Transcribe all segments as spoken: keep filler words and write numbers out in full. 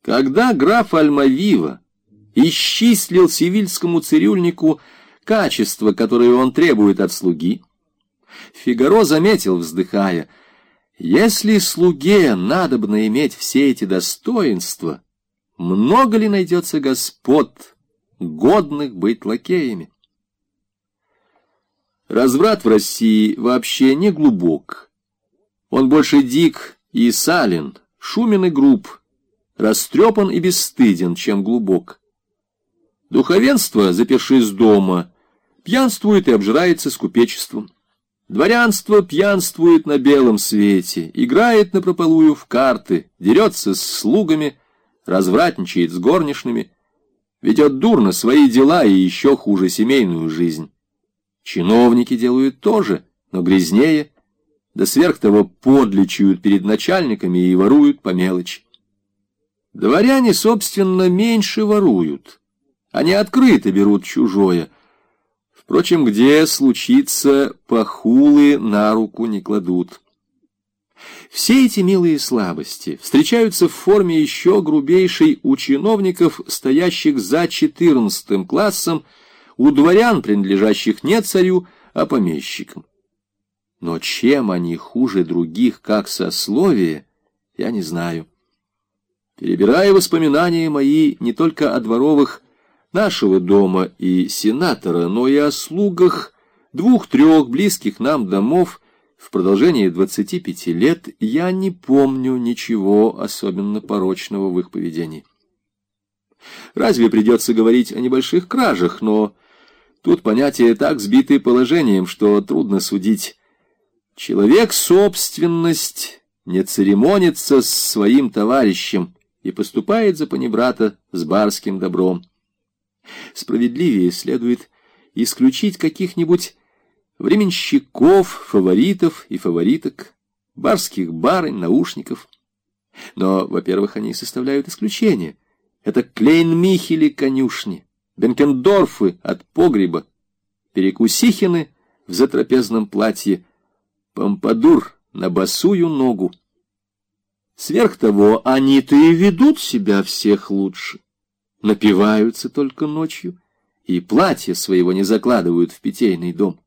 Когда граф Альмавива исчислил севильскому цирюльнику качества, которые он требует от слуги, Фигаро заметил, вздыхая: если слуге надобно иметь все эти достоинства, много ли найдется господ, годных быть лакеями? Разврат в России вообще не глубок. Он больше дик и сален, шумен и груб, растрепан и бесстыден, чем глубок. Духовенство, запершись дома, пьянствует и обжирается с купечеством. Дворянство пьянствует на белом свете, играет напропалую в карты, дерется с слугами, развратничает с горничными, ведет дурно свои дела и еще хуже семейную жизнь. Чиновники делают то же, но грязнее, да сверх того подличают перед начальниками и воруют по мелочи. Дворяне, собственно, меньше воруют, они открыто берут чужое. Впрочем, где случится, похулы на руку не кладут. Все эти милые слабости встречаются в форме еще грубейшей у чиновников, стоящих за четырнадцатым классом, у дворян, принадлежащих не царю, а помещикам. Но чем они хуже других, как сословие, я не знаю. Перебирая воспоминания мои не только о дворовых нашего дома и сенатора, но и о слугах двух-трех близких нам домов в продолжении двадцати пяти лет, я не помню ничего особенно порочного в их поведении. Разве придется говорить о небольших кражах, но тут понятия так сбиты положением, что трудно судить. Человек собственность не церемонится с своим товарищем и поступает за панибрата с барским добром. Справедливее следует исключить каких-нибудь временщиков, фаворитов и фавориток, барских барынь, наушников. Но, во-первых, они составляют исключение. Это Клейн-Михели конюшни, Бенкендорфы от погреба, Перекусихины в затрапезном платье, Помпадур на босую ногу. Сверх того, они-то и ведут себя всех лучше. Напиваются только ночью и платье своего не закладывают в питейный дом.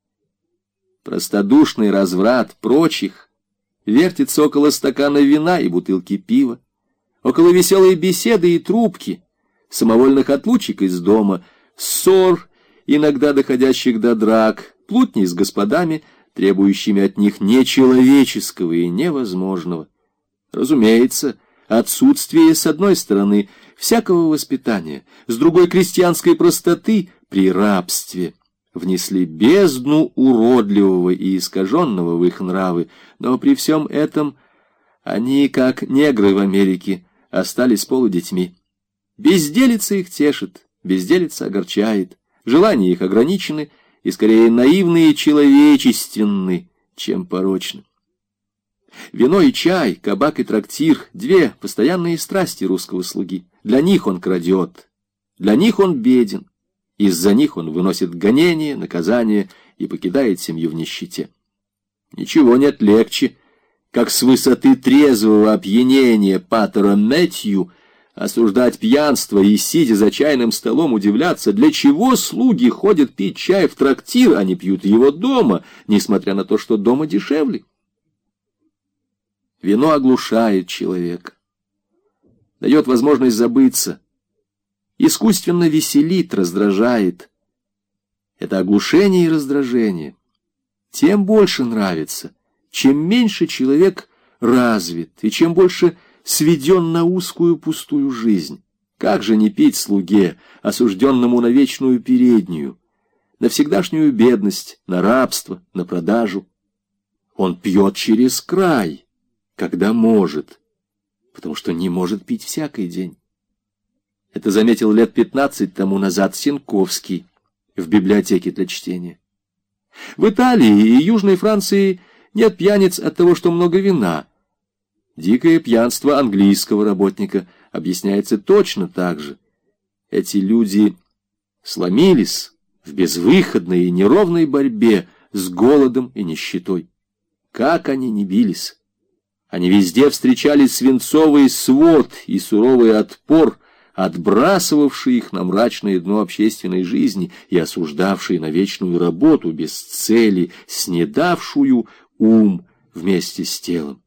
Простодушный разврат прочих вертится около стакана вина и бутылки пива, около веселой беседы и трубки, самовольных отлучек из дома, ссор, иногда доходящих до драк, плутни с господами, требующими от них нечеловеческого и невозможного. Разумеется, отсутствие, с одной стороны, всякого воспитания, с другой, крестьянской простоты при рабстве внесли бездну уродливого и искаженного в их нравы, но при всем этом они, как негры в Америке, остались полудетьми. Безделица их тешит, безделица огорчает, желания их ограничены и скорее наивны и человечественны, чем порочны. Вино и чай, кабак и трактир — две постоянные страсти русского слуги. Для них он крадет, для них он беден, из-за них он выносит гонения, наказания и покидает семью в нищете. Ничего нет легче, как с высоты трезвого опьянения патера Мэтью осуждать пьянство и, сидя за чайным столом, удивляться, для чего слуги ходят пить чай в трактир, а не пьют его дома, несмотря на то, что дома дешевле. Вино оглушает человека, дает возможность забыться, искусственно веселит, раздражает. Это оглушение и раздражение тем больше нравится, чем меньше человек развит и чем больше сведен на узкую пустую жизнь. Как же не пить слуге, осужденному на вечную переднюю, на всегдашнюю бедность, на рабство, на продажу? Он пьет через край, когда может, потому что не может пить всякий день. Это заметил лет пятнадцать тому назад Сенковский в библиотеке для чтения. В Италии и Южной Франции нет пьяниц от того, что много вина. Дикое пьянство английского работника объясняется точно так же. Эти люди сломились в безвыходной и неровной борьбе с голодом и нищетой. Как они ни бились, Они везде встречали свинцовый свод и суровый отпор, отбрасывавший их на мрачное дно общественной жизни и осуждавший на вечную работу без цели, снедавшую ум вместе с телом.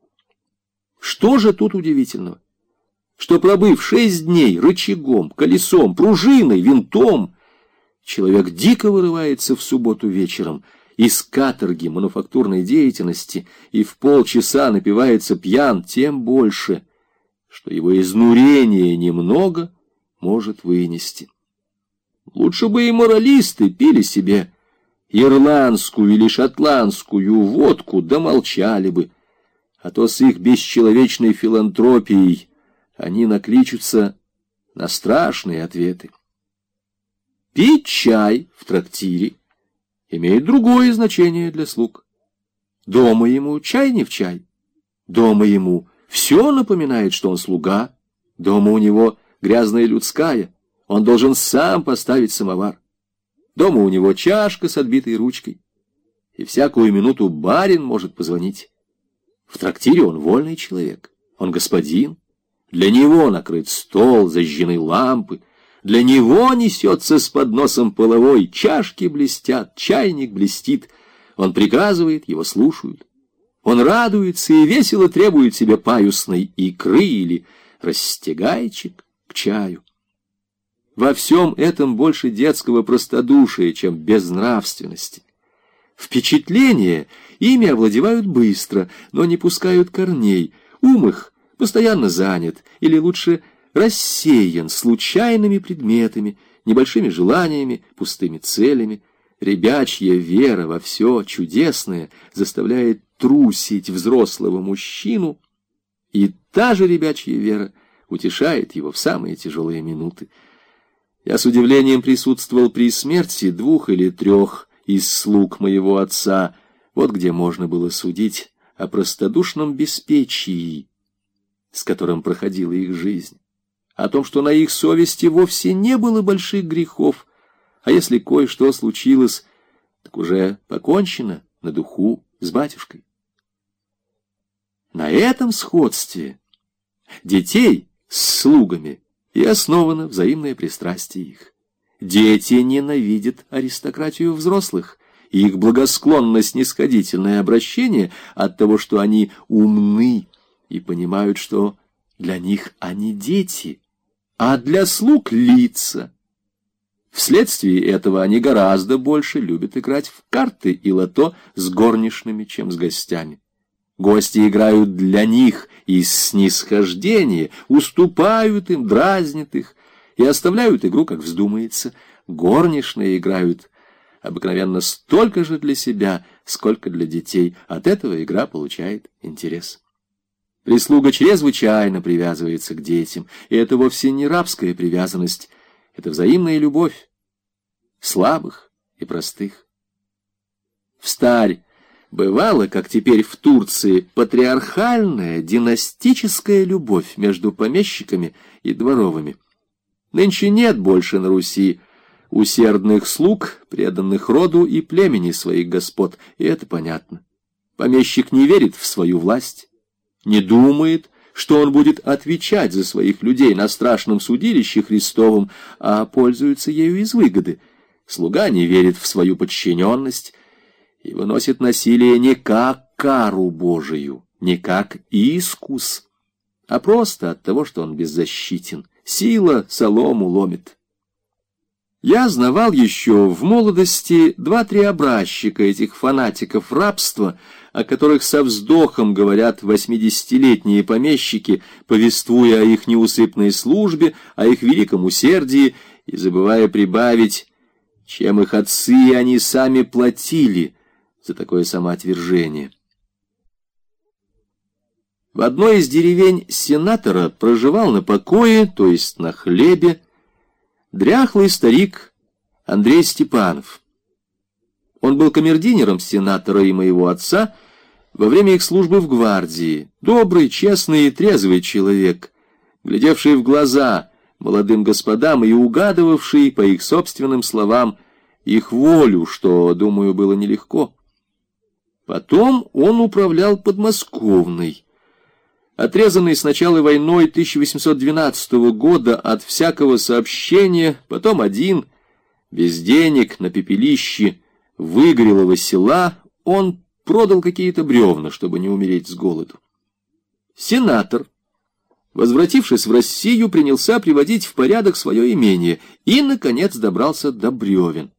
Что же тут удивительного? Что, пробыв шесть дней рычагом, колесом, пружиной, винтом, человек дико вырывается в субботу вечером из каторги мануфактурной деятельности и в полчаса напивается пьян, тем больше, что его изнурение немного может вынести. Лучше бы и моралисты пили себе ирландскую или шотландскую водку, да молчали бы, а то с их бесчеловечной филантропией они накличутся на страшные ответы. Пить чай в трактире имеет другое значение для слуг. Дома ему чай не в чай. Дома ему все напоминает, что он слуга. Дома у него грязная людская. Он должен сам поставить самовар. Дома у него чашка с отбитой ручкой. И всякую минуту барин может позвонить. В трактире он вольный человек. Он господин. Для него накрыт стол, зажжены лампы. Для него несется с подносом половой, чашки блестят, чайник блестит. Он приказывает, его слушают. Он радуется и весело требует себе паюсной икры или растягайчик к чаю. Во всем этом больше детского простодушия, чем безнравственности. Впечатления ими овладевают быстро, но не пускают корней. Ум их постоянно занят, или лучше рассеян случайными предметами, небольшими желаниями, пустыми целями. Ребячья вера во все чудесное заставляет трусить взрослого мужчину, и та же ребячья вера утешает его в самые тяжелые минуты. Я с удивлением присутствовал при смерти двух или трех из слуг моего отца, вот где можно было судить о простодушном беспечии, с которым проходила их жизнь, о том, что на их совести вовсе не было больших грехов, а если кое-что случилось, так уже покончено на духу с батюшкой. На этом сходстве детей с слугами и основано взаимное пристрастие их. Дети ненавидят аристократию взрослых, и их благосклонно-снисходительное обращение от того, что они умны и понимают, что для них они дети, а для слуг лица. Вследствие этого они гораздо больше любят играть в карты и лото с горничными, чем с гостями. Гости играют для них из снисхождения, уступают им, дразнят их и оставляют игру, как вздумается. Горничные играют обыкновенно столько же для себя, сколько для детей. От этого игра получает интерес. Прислуга чрезвычайно привязывается к детям, и это вовсе не рабская привязанность, это взаимная любовь слабых и простых. Встарь бывало, как теперь в Турции, патриархальная, династическая любовь между помещиками и дворовыми. Нынче нет больше на Руси усердных слуг, преданных роду и племени своих господ, и это понятно. Помещик не верит в свою власть, не думает, что он будет отвечать за своих людей на страшном судилище Христовом, а пользуется ею из выгоды. Слуга не верит в свою подчиненность и выносит насилие не как кару Божию, не как искус, а просто от того, что он беззащитен. Сила солому ломит. Я знавал еще в молодости два-три образчика этих фанатиков рабства, о которых со вздохом говорят восьмидесятилетние помещики, повествуя о их неусыпной службе, о их великом усердии, и забывая прибавить, чем их отцы и они сами платили за такое самоотвержение. В одной из деревень сенатора проживал на покое, то есть на хлебе, дряхлый старик Андрей Степанов. Он был камердинером сенатора и моего отца во время их службы в гвардии. Добрый, честный и трезвый человек, глядевший в глаза молодым господам и угадывавший, по их собственным словам, их волю, что, думаю, было нелегко. Потом он управлял подмосковной, Отрезанный с начала войной тысяча восемьсот двенадцатого года от всякого сообщения, потом один, без денег, на пепелище выгорелого села, он продал какие-то бревна, чтобы не умереть с голоду. Сенатор, возвратившись в Россию, принялся приводить в порядок свое имение и, наконец, добрался до бревен.